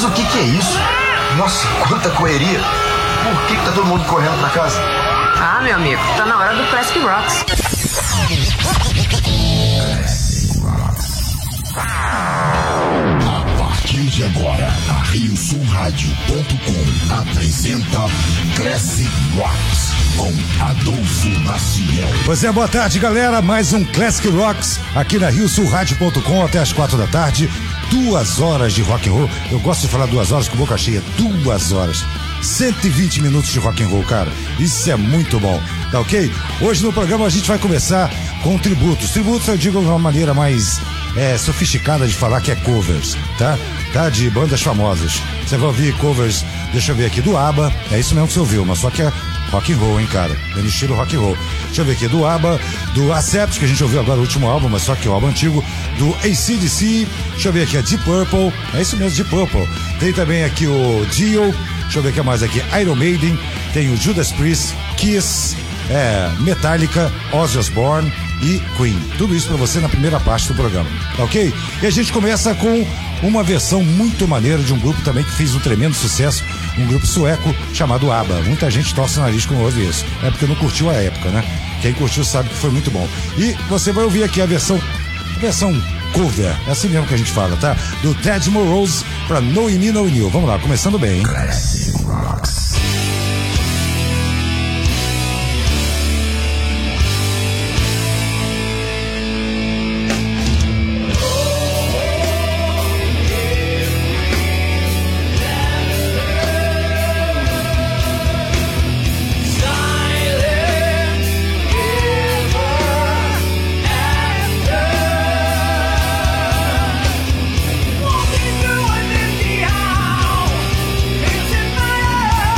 Mas o que é isso? Nossa, quanta correria. Por que tá todo mundo correndo pra casa? Ah, meu amigo, tá na hora do Classic Rocks. A partir de agora, a RioSulRádio.com apresenta Classic Rocks com Adolfo Maciel. Pois é, boa tarde, galera. Mais um Classic Rocks aqui na RioSulRádio.com até as 4 da tarde. 2 horas de rock and roll. Eu gosto de falar 2 horas com boca cheia. 2 horas. 120 minutos de rock and roll, cara. Isso é muito bom, tá ok? Hoje no programa a gente vai começar com tributos. Tributos eu digo de uma maneira mais sofisticada de falar, que é covers, tá? De bandas famosas. Você vai ouvir covers, deixa eu ver aqui, do ABBA. É isso mesmo que você ouviu, mas só que é rock and roll, hein, cara? É no estilo rock and roll. Deixa eu ver aqui, do ABBA, do Accept, que a gente ouviu agora o último álbum, mas só que é o álbum antigo, do AC/DC. Deixa eu ver aqui, a Deep Purple. É isso mesmo, Deep Purple. Tem também aqui o Dio. Deixa eu ver o que mais aqui. Iron Maiden, tem o Judas Priest, Kiss, Metallica, Ozzy Osbourne e Queen. Tudo isso pra você na primeira parte do programa, tá ok? E a gente começa com uma versão muito maneira de um grupo também que fez um tremendo sucesso, um grupo sueco chamado ABBA. Muita gente torce o nariz quando ouve isso. É porque não curtiu a época, né? Quem curtiu sabe que foi muito bom. E você vai ouvir aqui a versão cover, é assim mesmo que a gente fala, tá? Do Ted Morose pra No Me No New. Vamos lá, começando bem, hein? Classic Rocks. Walking through an empty house, it's in my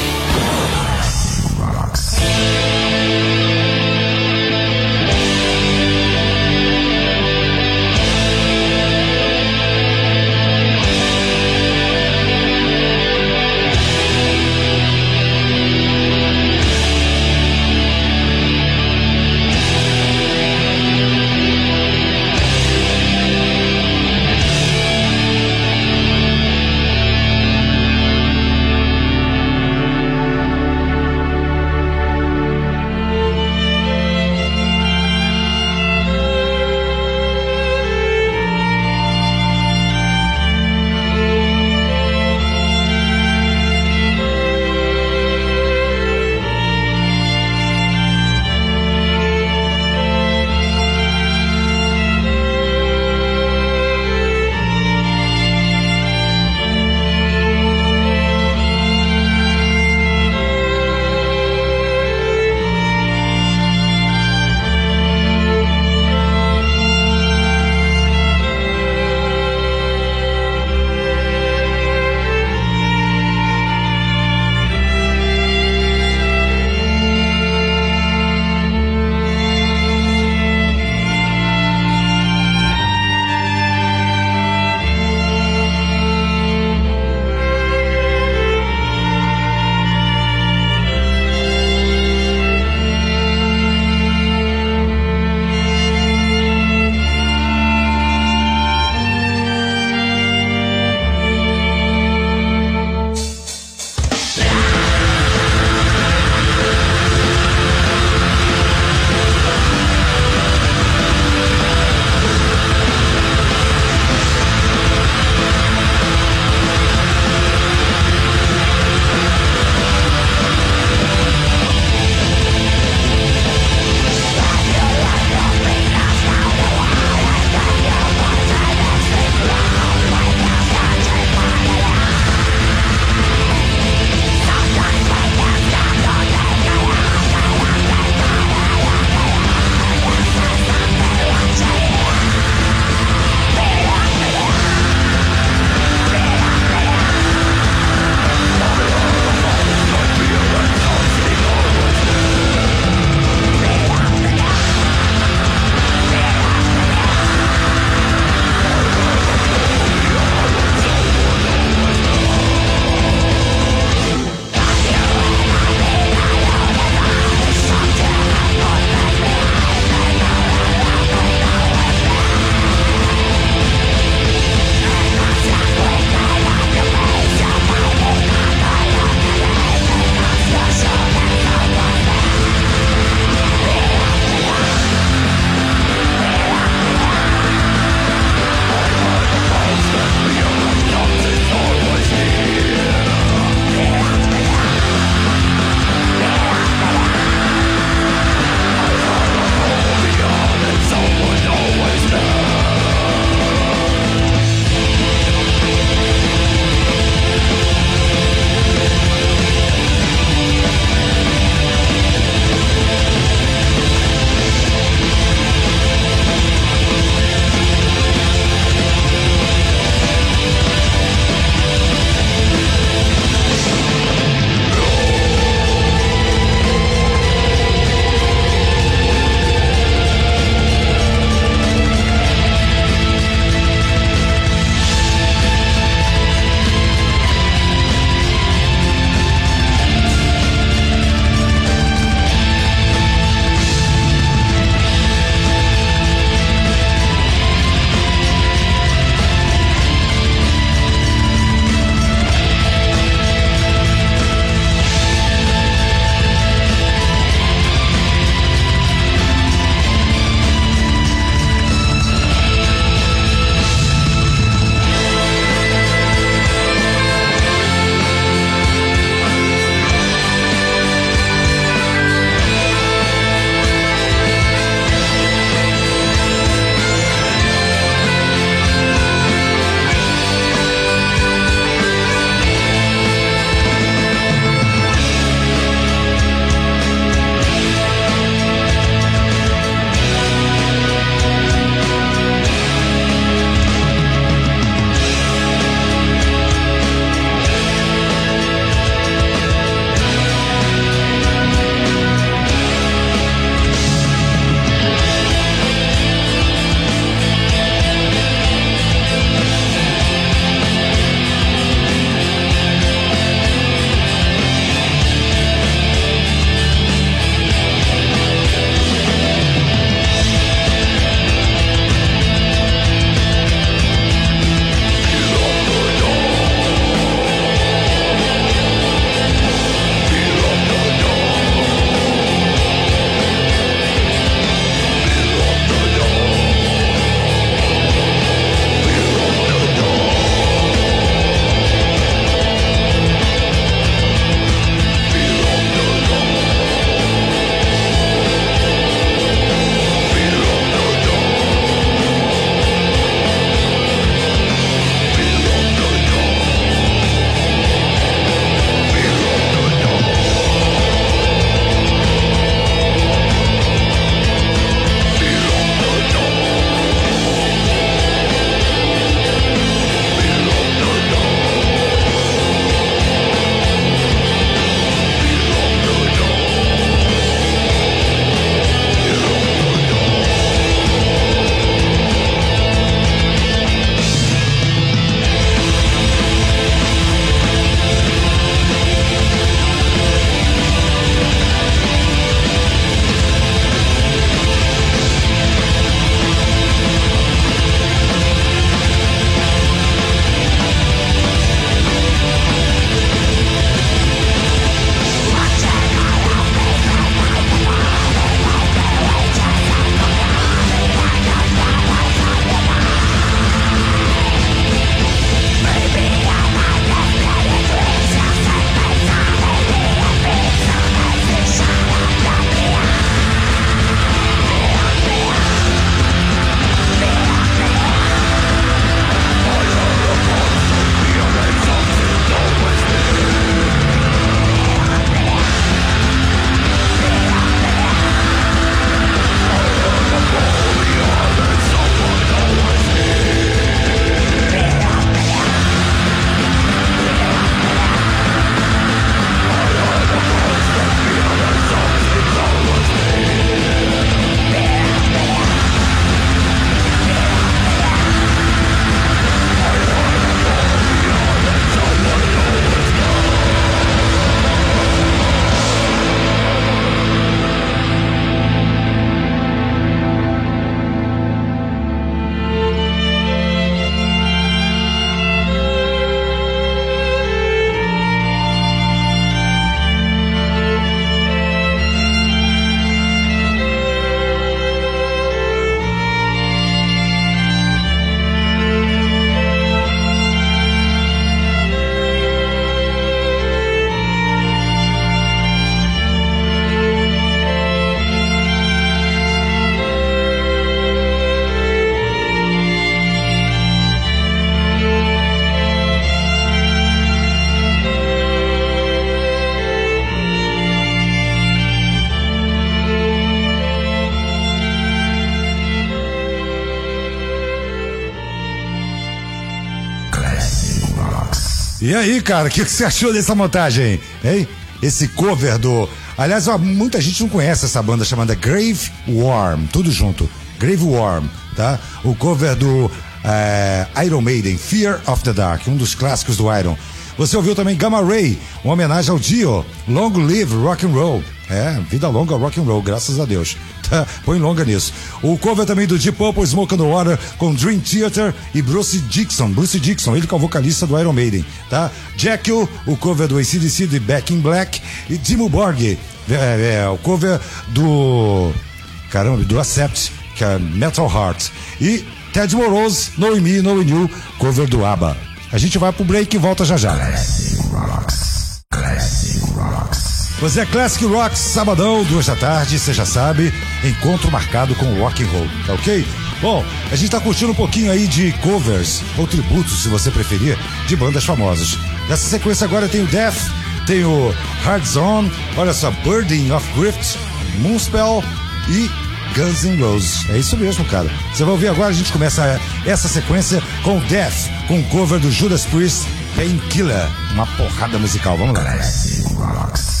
E aí, cara, o que você achou dessa montagem, hein? Esse cover do... Aliás, ó, muita gente não conhece essa banda chamada Grave Worm, tudo junto. Grave Worm, tá? O cover do Iron Maiden, Fear of the Dark, um dos clássicos do Iron. Você ouviu também Gamma Ray, uma homenagem ao Dio, Long Live Rock and Roll. Vida longa rock and roll, graças a Deus. Tá? Põe longa nisso. O cover também do Deep Purple, Smoke on the Water, com Dream Theater e Bruce Dickinson, ele que é o vocalista do Iron Maiden, tá? Jekyll, o cover do AC/DC de Back in Black, e Dimmu Borgir, o cover do Accept, que é Metal Heart, e Ted Morose, Knowing Me, Knowing You, cover do ABBA. A gente vai pro break e volta já já. Classic Rocks. Classic Rocks. Você é Classic Rocks, sabadão, 14h, você já sabe, encontro marcado com o rock and roll, tá ok? Bom, a gente tá curtindo um pouquinho aí de covers, ou tributos, se você preferir, de bandas famosas. Nessa sequência agora tem o Death, tem o Hard Zone, olha só, Burden of Grift, Moonspell e Guns N' Roses. É isso mesmo, cara. Você vai ouvir agora, a gente começa essa sequência com Death, com o cover do Judas Priest, Painkiller, uma porrada musical. Vamos lá. Classic Rocks.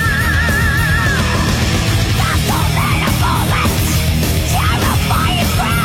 Fire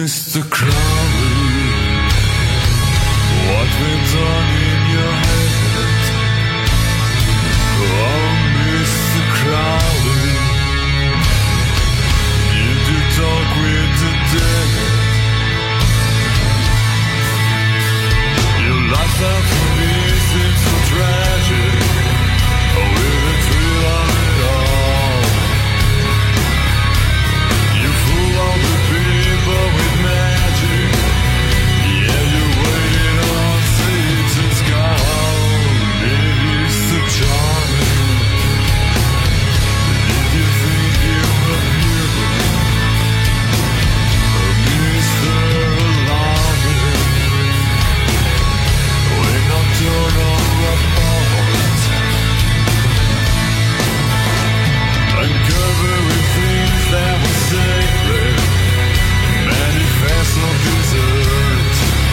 Mr. Crowley, what went on in your head? Oh, Mr. Crowley, did you talk with the dead? Your life after me seems so tragic. Oh, with the thrill of it all, you fool all the people with magic. Yeah, you're waiting on Satan's call. Mr. Charming, did you think you were new? Mr. Alarming, when I'm torn apart, uncover with things that were sacred, manifest no desert,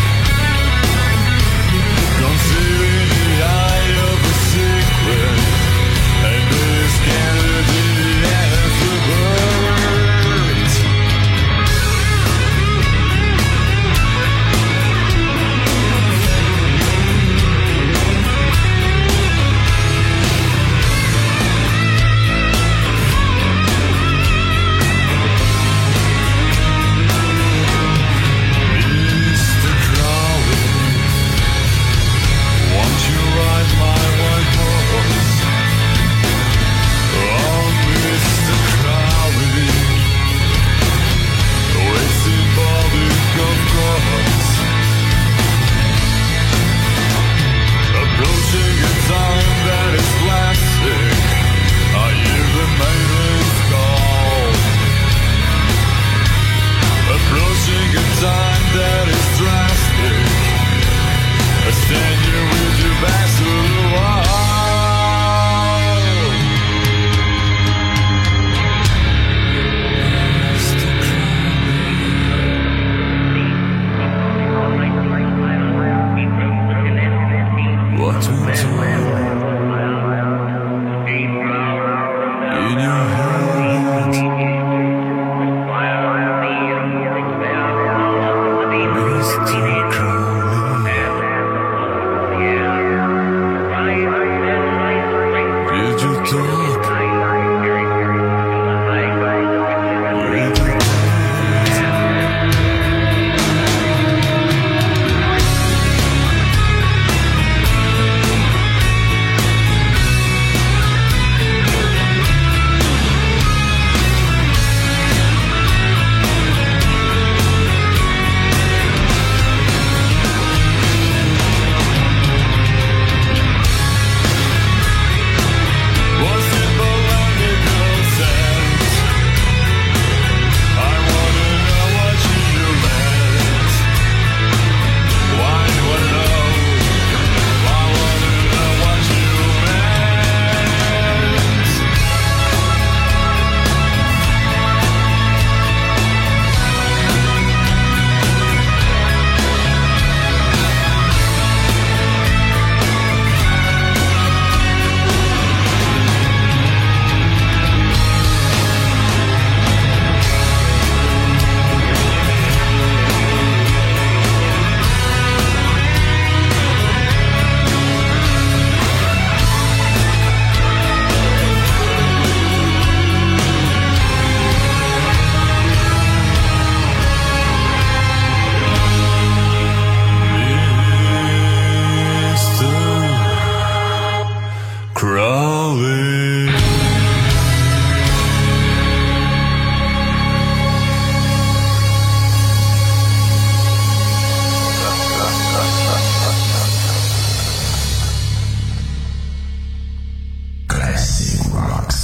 concealing the eye of a secret, and this candidate afterbirth. Mr. Crowley, won't you ride my white horse? Oh, Mr. Crowley, with symbolic of cross, approaching a time that is plastic. I hear the maiden's call. Approaching a time that is drastic. I stand here with your back to the wall. Mr. Crowley, what went on in your head? Mr. Crowley, did you talk with the dead? Was it polemical sense? I wanna know what you meant. Why do I know? I wanna know what you meant. Mr. Crowley. Classic rocks.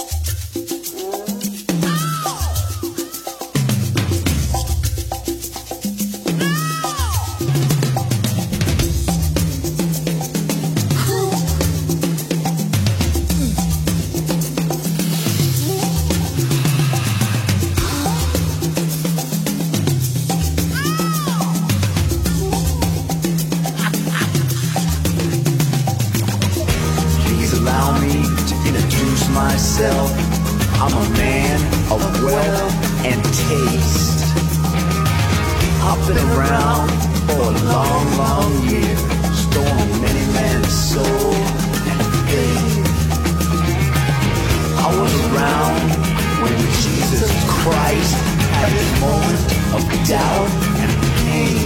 Please allow me to introduce myself. I'm a man of wealth and taste. I've been around for a long, long year, stolen many men's soul and faith. I was around when Jesus Christ had his moment of doubt and pain.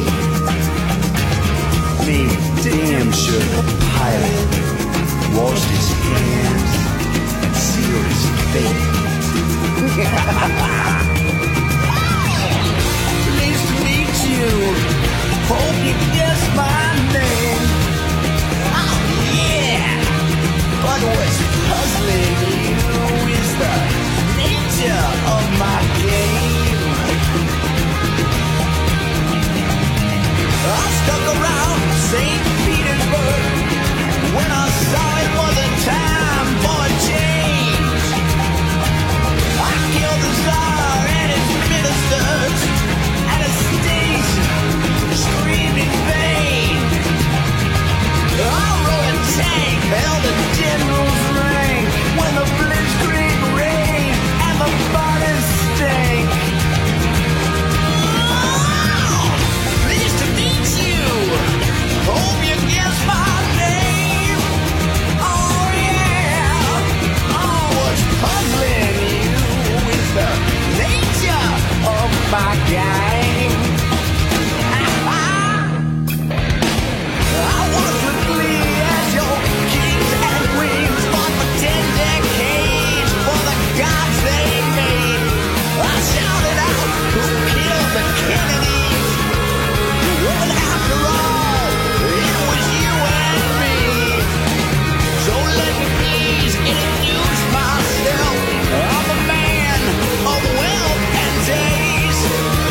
Me, damn sure the pilot washed his hands and sealed his fate. Pleased to meet you. Hope you guess my name. Oh yeah. But what's puzzling you is the nature of my game. I stuck around St. Petersburg when I saw it was a time for a change. I killed the Tsar and his ministers at a station, screamed in vain. I rode a tank, held a general's rank when the blitzkrieg rained and the bodies stank. Pleased to meet you. Hope you guess my name. Oh yeah. Oh, what's puzzling you is the nature of my game. I was with glee as your kings and queens fought for 10 decades for the gods they made. I shouted out, who killed the Kennedys? Well, after all, it was you and me. So let me please introduce myself. I'm a man of wealth and taste.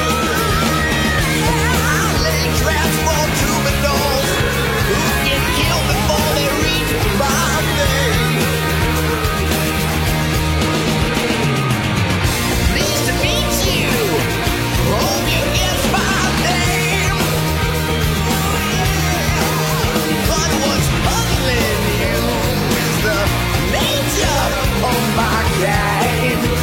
I lay traps for troubadours who get killed before they reach my face. Pleased to meet you. Hope you guess my name. But what's puzzling you is the nature of my game.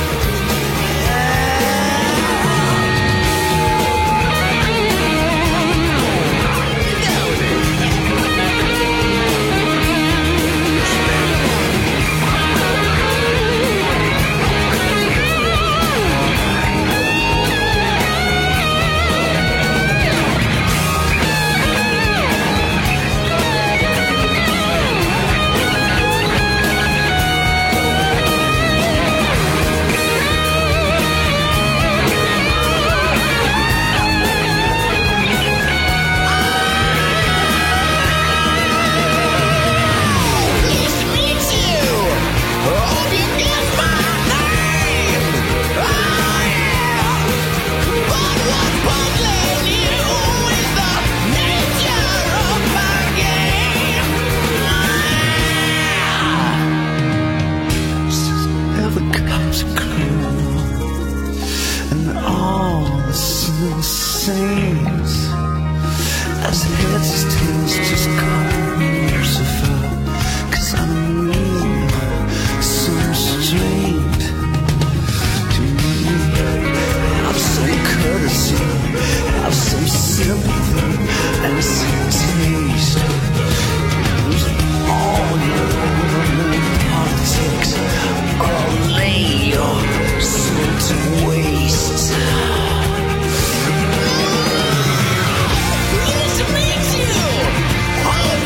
Pleased to meet you. Hope you guess my name. Oh yeah. But what's puzzling you is the nature of my game. Ever comes a crew, and all the saints as heads his tails just call me Lucifer, 'cause I'm mean, so strange to me. Have some courtesy, have some sympathy, and some taste. Lose all your politics, or lay your soul to waste. Pleased to meet you. Hope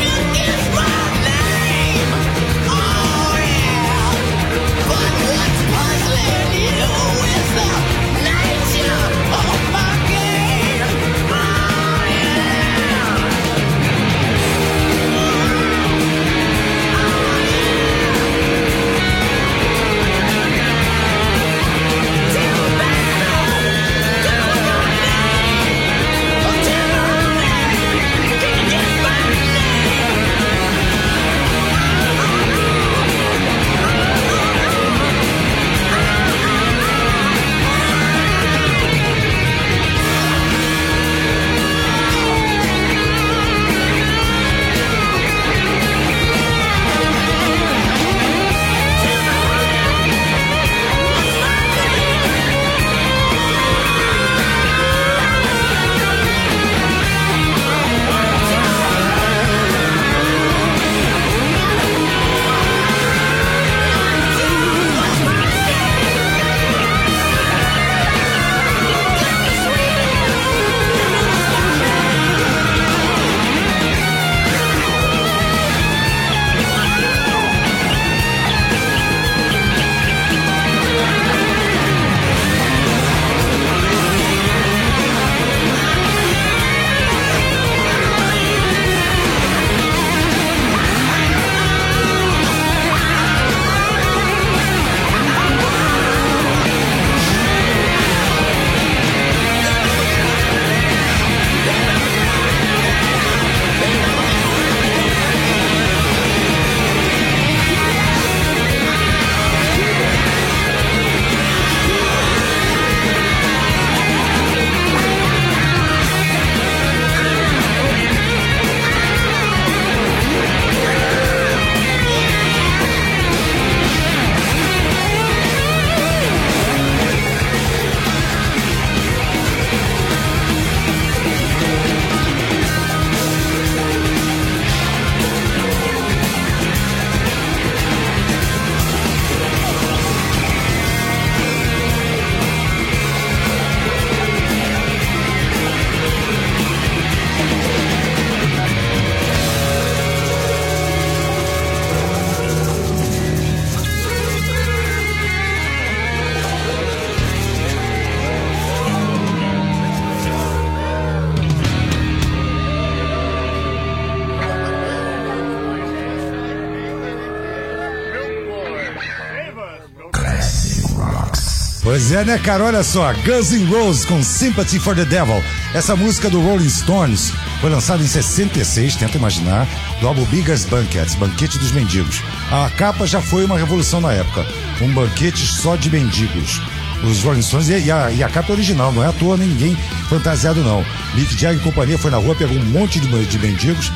Pois é, né, cara? Olha só, Guns N' Roses com Sympathy for the Devil. Essa música do Rolling Stones foi lançada em 66, tenta imaginar, do álbum Beggars Banquet, Banquete dos Mendigos. A capa já foi uma revolução na época, um banquete só de mendigos. Os Rolling Stones, e a capa é original, não é à toa, nem ninguém fantasiado não. Mick Jagger e companhia foi na rua, pegou um monte de mendigos,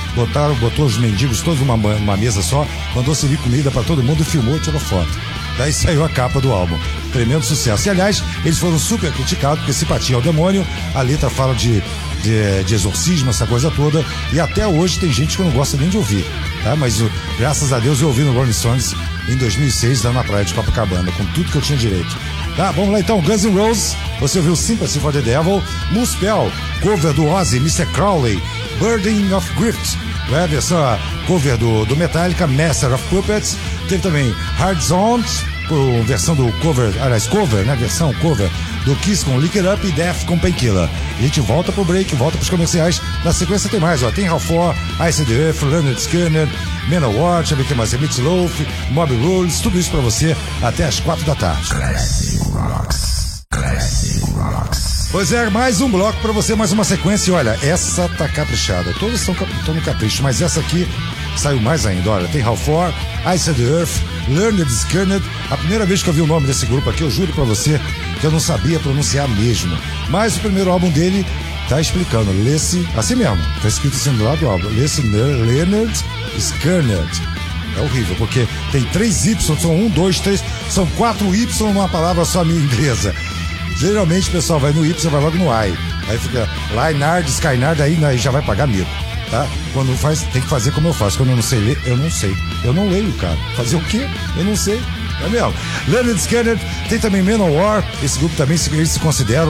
botou os mendigos todos numa mesa só, mandou servir comida pra todo mundo, filmou e tirou foto. Daí saiu a capa do álbum. Tremendo sucesso. E aliás, eles foram super criticados, porque Simpatia ao Demônio, a letra fala de exorcismo, essa coisa toda, e até hoje tem gente que não gosta nem de ouvir, tá? Mas graças a Deus eu ouvi no Rolling Stones em 2006, lá na praia de Copacabana, com tudo que eu tinha direito. Tá, vamos lá então, Guns N' Roses, você ouviu Sympathy for the Devil, Muspel, cover do Ozzy, Mr. Crowley, Burden of Grift, a versão cover do Metallica, Master of Puppets, teve também Hard Zones, versão do cover, aliás, cover, né, versão cover do Kiss com Lick It Up e Death com Painkiller. A gente volta pro break, volta pros comerciais, na sequência tem mais, ó, tem Hal Ford, Ice the Earth, Leonard Skinner, Manowar, deixa eu ver o que mais, Meat Loaf, Mob Rules, tudo isso pra você até as 4 da tarde. Classic Rocks. Classic Rocks. Pois é, mais um bloco pra você, mais uma sequência, e olha, essa tá caprichada, todas estão no capricho, mas essa aqui saiu mais ainda, olha, tem Hal Ford, Ice the Earth, Leonard Skinner. A primeira vez que eu vi o nome desse grupo aqui, eu juro pra você que eu não sabia pronunciar mesmo, mas o primeiro álbum dele tá explicando, Lesse, assim mesmo, tá escrito assim do lado do álbum, Lesse Leonard Skinner. É horrível, porque tem 3 Y, são 1, 2, 3, são 4 Y numa palavra só minha inglesa. Geralmente o pessoal vai no Y, vai logo no I. Aí fica Lynard, Skynard, aí já vai pagar mico, tá? Quando faz, tem que fazer como eu faço. Quando eu não sei ler, eu não sei. Eu não leio, cara. Fazer o quê? Eu não sei. É mesmo. Leonard Skinner, tem também Manowar. Esse grupo também, eles se consideram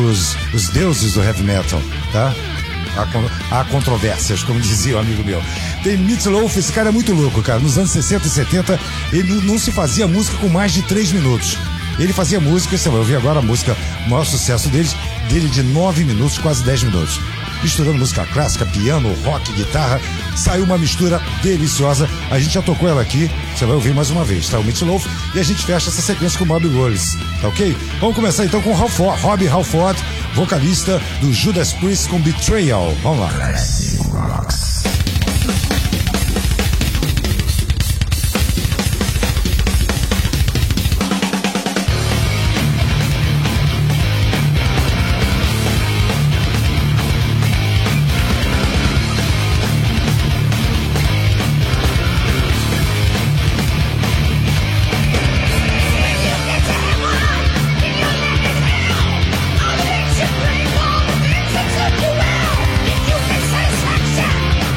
os deuses do heavy metal, tá? Há controvérsias, como dizia o amigo meu. Tem Meat Loaf, esse cara é muito louco, cara. Nos anos 60 e 70, ele não se fazia música com mais de 3 minutos. Ele fazia música, você vai ouvir agora a música, o maior sucesso dele de 9 minutos, quase 10 minutos. Misturando música clássica, piano, rock, guitarra, saiu uma mistura deliciosa. A gente já tocou ela aqui, você vai ouvir mais uma vez, tá? O Meat Loaf, e a gente fecha essa sequência com o Mob Rules, tá ok? Vamos começar então com Robbie Halford, vocalista do Judas Priest com Betrayal. Vamos lá. Classic Rocks. Satisfaction.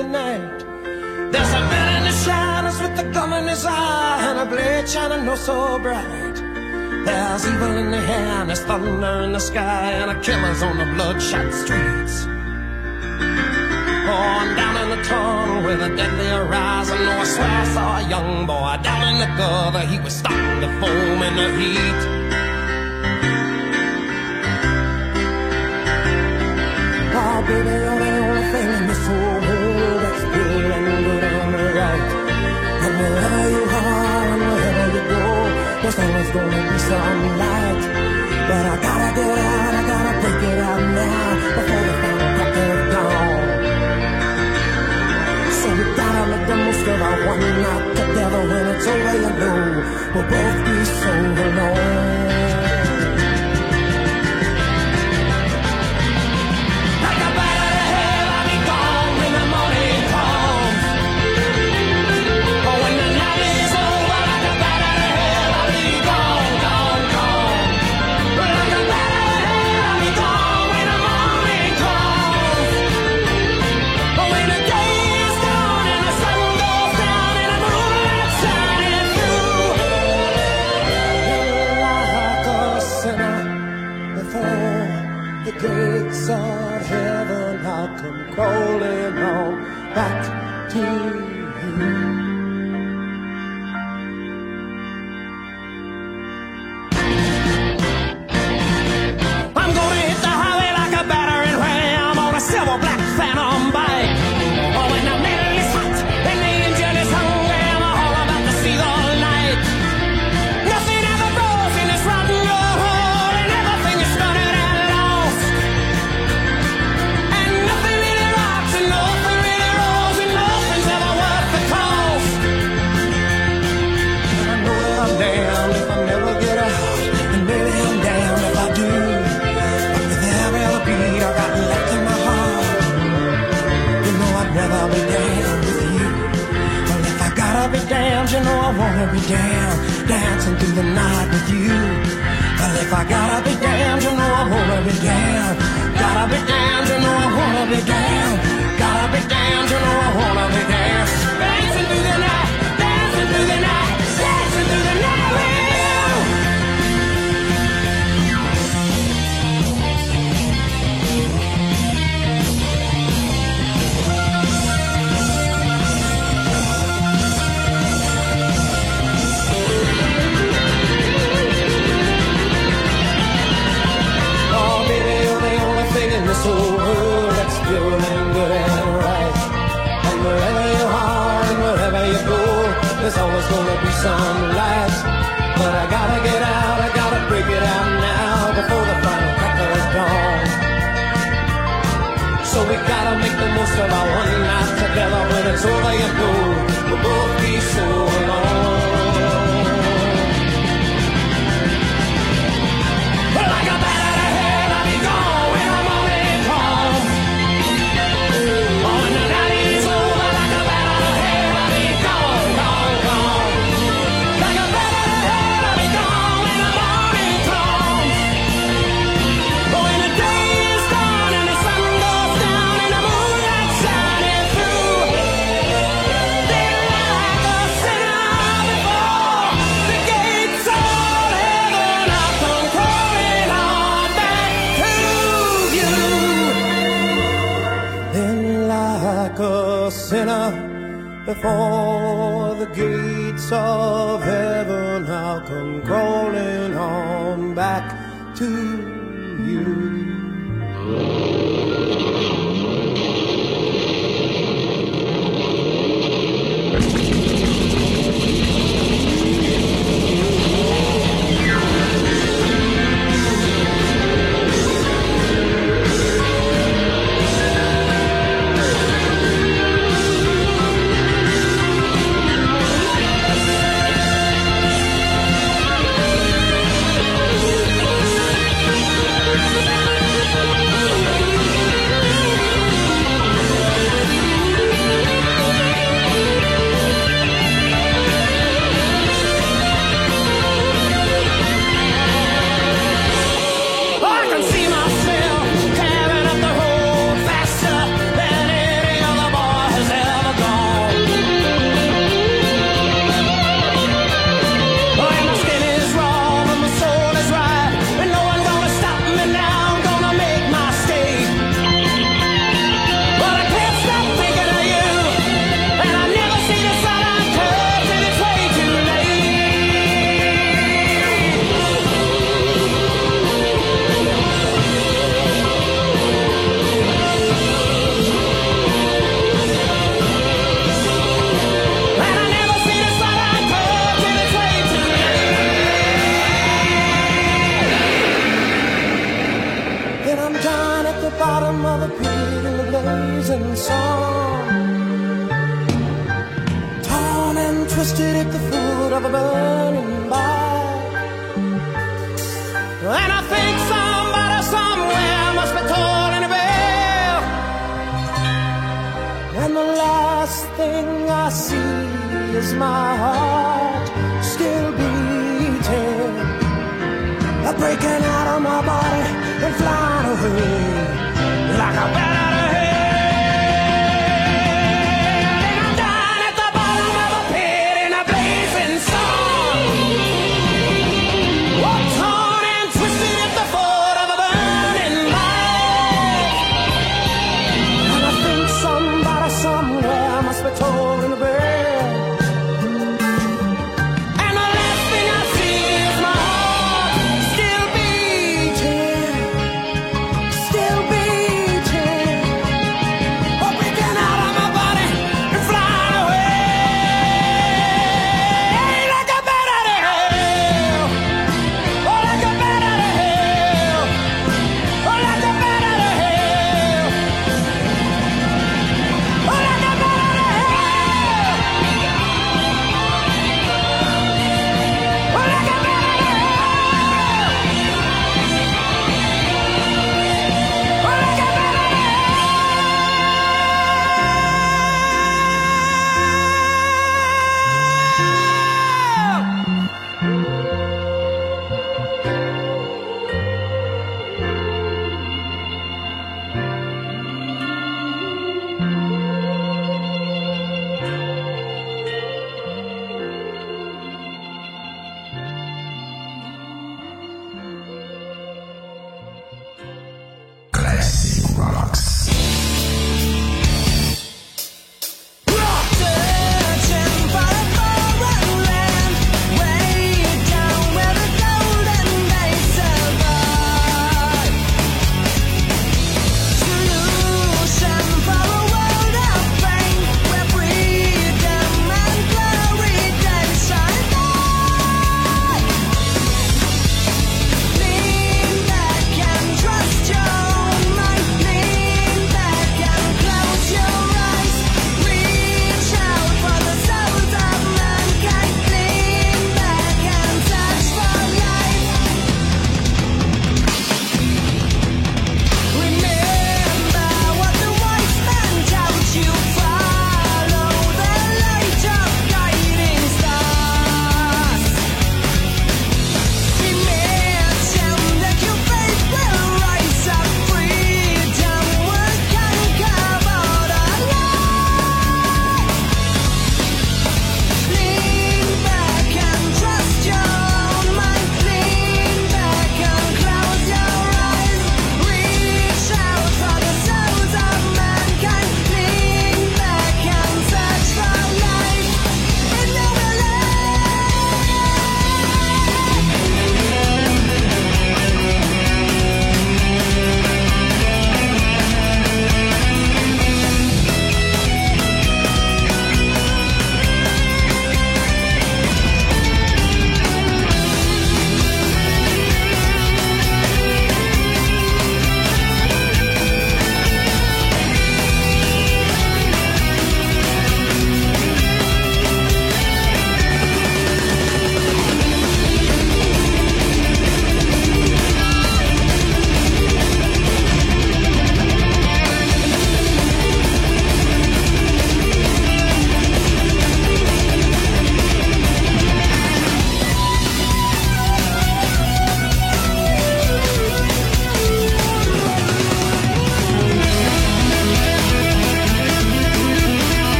the night. There's a man in the shadows with a gun in his eye and a blade shining oh so bright. There's evil in the air and there's thunder in the sky and a killer's on the bloodshot streets. Oh, I'm down in the tunnel with a deadly horizon. Oh, I swear I saw a young boy down in the gutter. He was starting to foam in the heat. Oh, baby, you're the only thing in this whole world that's good and good and right. And wherever you are and wherever you go, there's always gonna be some light. But I gotta get out, I gotta break it out now before the final crack of dawn. So we gotta make the most of our one night together. When it's over, you know we'll both be so alone. Gates of heaven, I'll come crawling on back to you. I'm gonna hit the highway like a battering ram on a silver black phantom bike. Oh, when the metal is hot and the engine is hungry, I'm all about to see the light. Nothing ever grows in this rotten road, and everything is running out. Damned if I never get out, and maybe I'm damned if I do. But with every other beat I got left in my heart, you know I'd rather be damned with you. Well, if I gotta be damned, you know I wanna be damned, dancing through the night with you. Well, if I gotta be damned, you know I wanna be damned. Gotta be damned, you know I wanna be damned. Gotta be damned, you know I wanna be damned. Dancing through the night, dancing through the night. Dancing through the night with you. Oh, baby, you're the only thing in this whole world that's pure and good and right. And wherever you are and wherever you go, there's always gonna be some light. But I gotta get out, I gotta break it out now before the final crack of dawn. So we gotta make the most of our one night together. When it's over, you know we'll both be so alone. Like a bat out of hell, I'll be gone when the morning comes. Oh, when the night is over, like a bat out of hell, I'll be gone, gone, gone. Like a bat out of hell, I'll be gone when the morning comes. Oh, when the day is done and the sun goes down and the moonlight shining through. Then like a sinner before the gates of heaven, I'll come crawling on back to you. Then like a sinner before the gates of heaven, I'll come crawling on back to you. twisted at the foot of a burning bark. And I think somebody somewhere must be tolling a bell. And the last thing I see is my heart still beating, breaking out of my body and flying away like a bat out of hell. And I'm down at the bottom of a pit in a blazing sun, all torn and twisted at the foot of a burning light. And I think somebody somewhere must be tolling a bell. And the last thing I see is my heart still beating, still beating.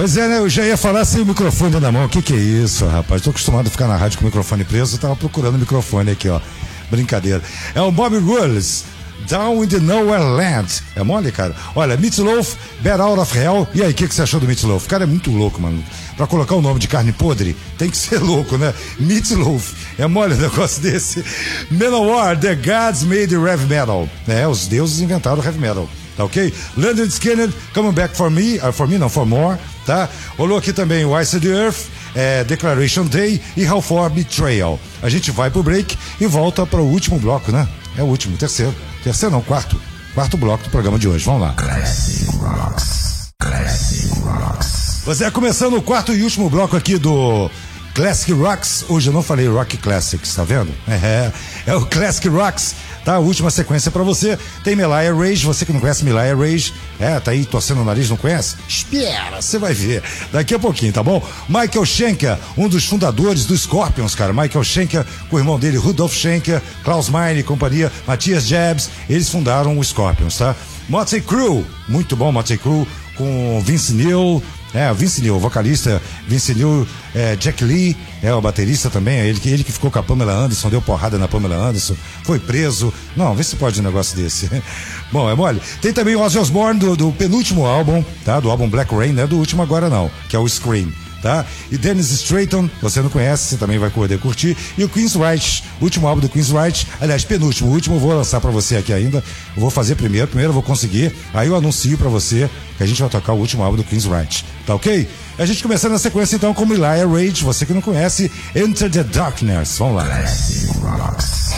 Pois é, né? Eu já ia falar sem o microfone na mão. O que é isso, rapaz? Tô acostumado a ficar na rádio com o microfone preso. Eu tava procurando o microfone aqui, ó. Brincadeira. É o Bobby Rules. Down in the Nowhere Land. É mole, cara? Olha, Meatloaf, Bear Out of Hell. E aí, o que você achou do Meatloaf? O cara é muito louco, mano. Pra colocar o nome de carne podre, tem que ser louco, né? Meatloaf. É mole um negócio desse. Manowar, The Gods Made Heavy Metal. É, os deuses inventaram o heavy metal. Tá ok? London Skinner, Coming Back For Me. For More, tá? Rolou aqui também o Ice the Earth, Declaration Day e How For Betrayal. A gente vai pro break e volta para o último bloco, né? É o último, terceiro não, quarto bloco do programa de hoje. Vamos lá. Classic Rocks. Classic Rocks. Você é começando o quarto e último bloco aqui do Classic Rocks. Hoje eu não falei Rock Classics, tá vendo? É o Classic Rocks, tá? A última sequência pra você. Tem Meliah Rage, você que não conhece Meliah Rage, tá aí torcendo o nariz, não conhece? Espera, você vai ver daqui a pouquinho, tá bom? Michael Schenker, um dos fundadores do Scorpions, cara. Michael Schenker, com o irmão dele, Rudolf Schenker, Klaus Meine e companhia, Matthias Jabs, eles fundaram o Scorpions, tá? Motley Crue, muito bom Motley Crue, com Vince Neil, Vince Neil, vocalista, Vince Neil, Jack Lee, o baterista também, ele que ficou com a Pamela Anderson, deu porrada na Pamela Anderson, foi preso. Não, vê se pode um negócio desse. Bom, é mole. Tem também o Ozzy Osbourne do penúltimo álbum, tá? Do álbum Black Rain, não é do último agora não, que é o Scream, tá? E Dennis Stratton, você não conhece, você também vai poder curtir. E o Queensryche, último álbum do Queensryche, aliás, penúltimo, o último eu vou lançar pra você aqui ainda. Eu vou fazer primeiro eu vou conseguir, aí eu anuncio pra você que a gente vai tocar o último álbum do Queensryche, tá ok? A gente começando na sequência então com Meliah Rage, você que não conhece, Enter the Darkness, vamos lá. Classic Rocks.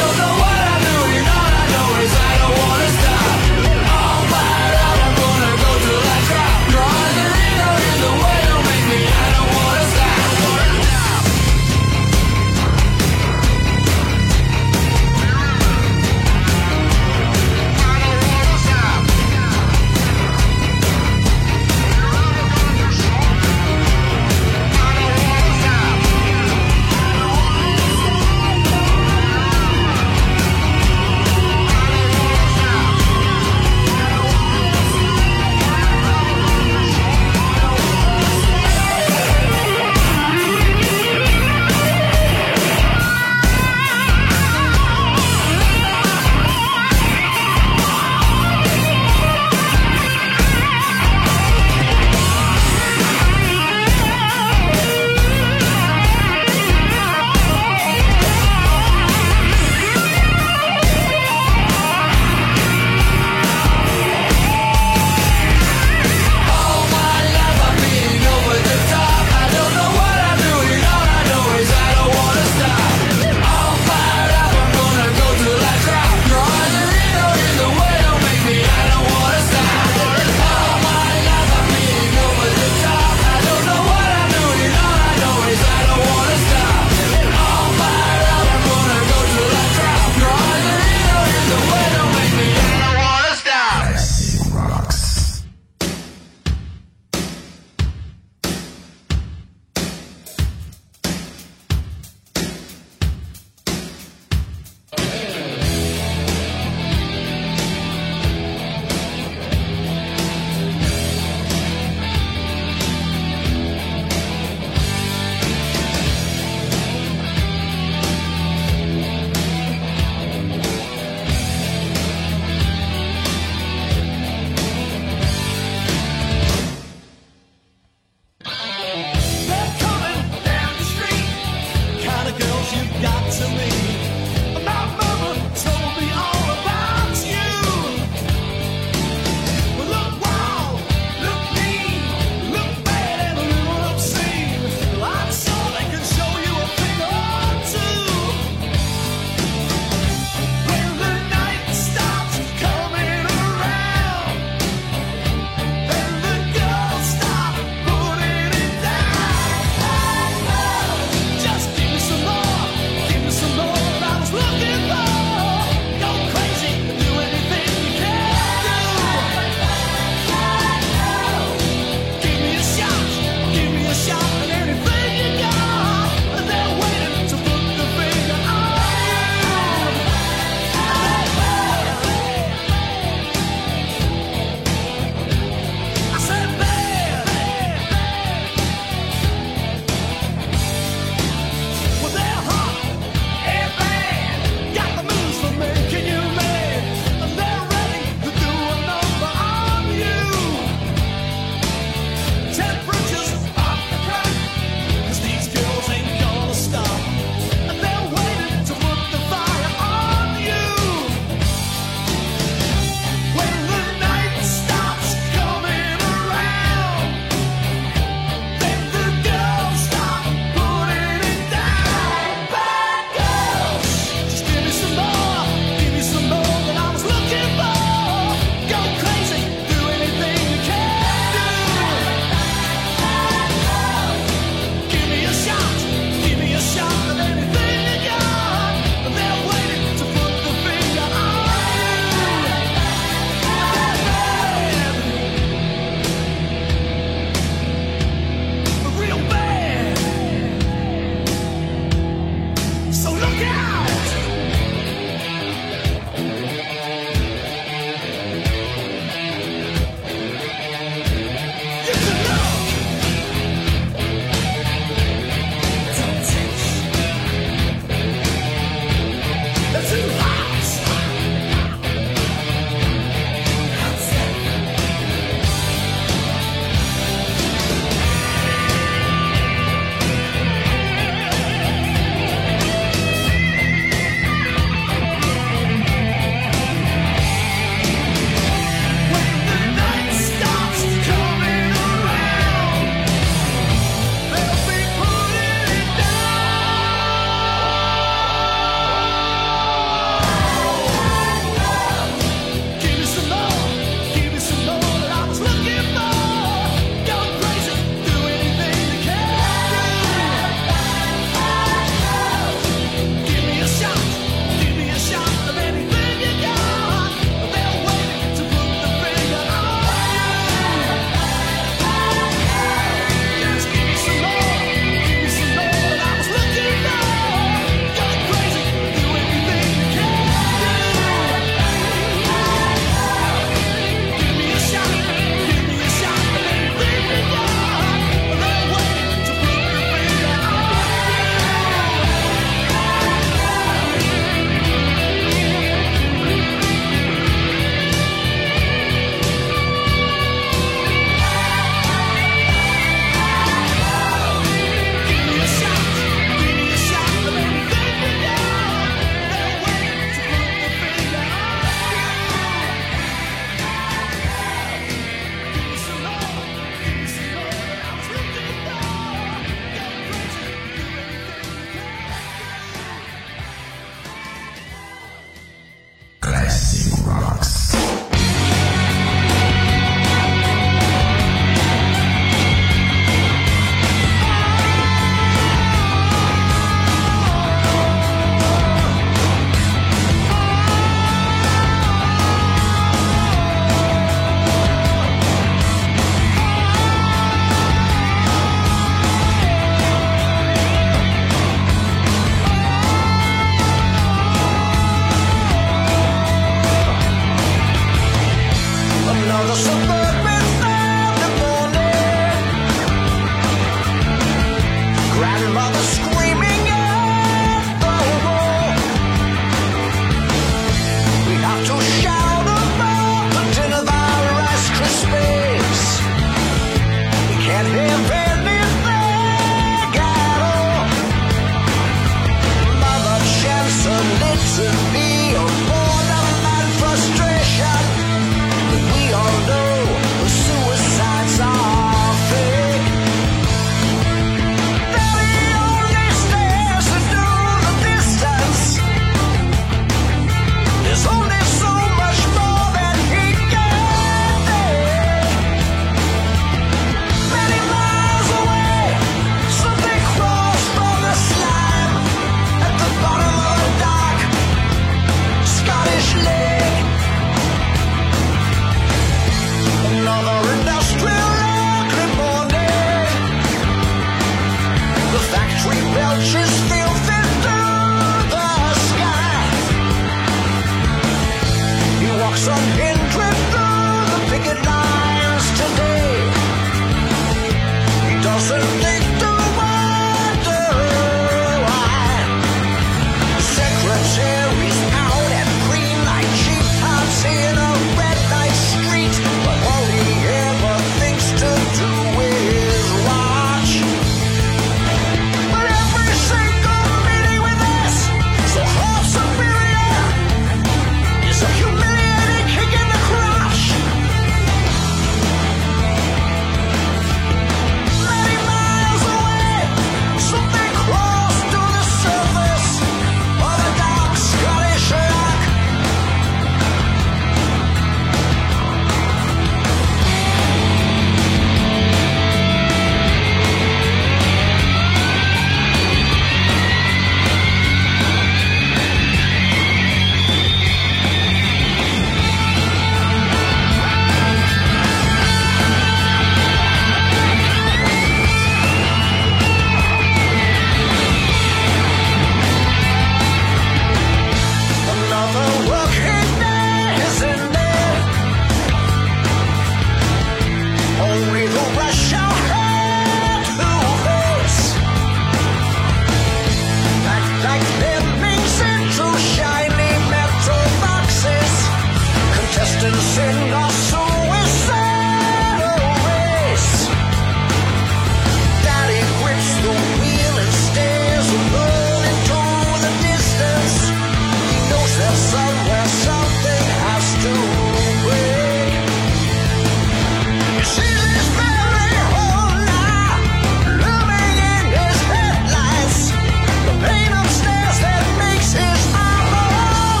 racing a suicidal race. Daddy grips the wheel and stares alone into the distance. He knows there's somewhere something has to break. He sees his very whole life looming in his headlights. The pain upstairs that makes his eyeball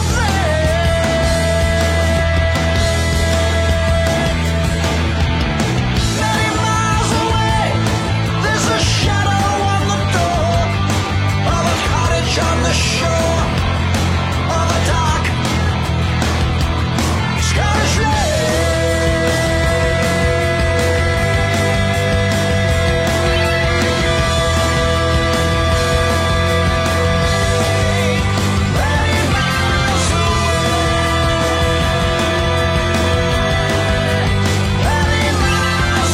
many miles away, there's a shadow on the door of a cottage on the shore of a dark Scottish lake. Many miles away, many miles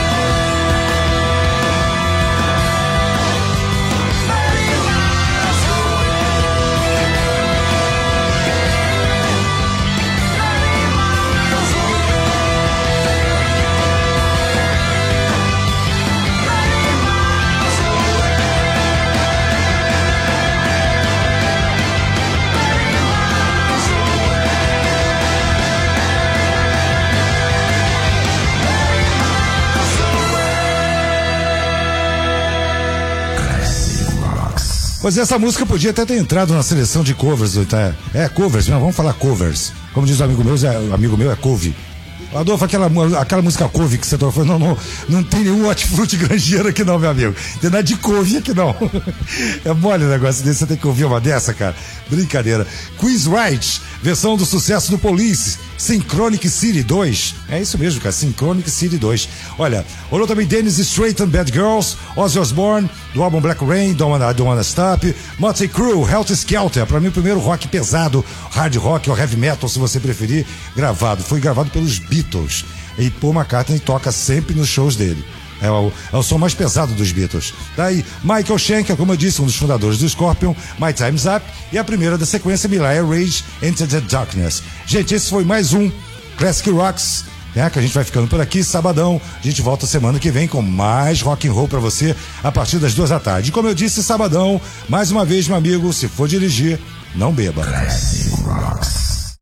Pois essa música podia até ter entrado na seleção de covers, tá? Covers, não, vamos falar covers. Como diz o amigo meu, é couve. Adolfo, aquela música couve que você tocou, não tem nenhum hortifruti grangeiro aqui não, meu amigo. Tem nada de couve aqui não. É mole o negócio desse, você tem que ouvir uma dessa, cara. Brincadeira. Quiz Right, versão do sucesso do Police, Synchronic City 2. É isso mesmo, cara, Synchronic City 2. Olha, rolou também Dennis Strait and Bad Girls, Ozzy Osbourne, do álbum Black Rain, Don't Wanna Stop, Motley Crue, Helter Skelter, pra mim o primeiro rock pesado, hard rock ou heavy metal, se você preferir, foi gravado pelos Beatles. E Paul McCartney toca sempre nos shows dele. É o som mais pesado dos Beatles. Daí, Michael Schenker, como eu disse, um dos fundadores do Scorpion, My Time's Up, e a primeira da sequência, Mariah Rage, Into the Darkness. Gente, esse foi mais um Classic Rocks, né, que a gente vai ficando por aqui, sabadão. A gente volta semana que vem com mais rock and roll pra você, a partir das 2 da tarde. E como eu disse, sabadão, mais uma vez, meu amigo, se for dirigir, não beba. Classic Rocks.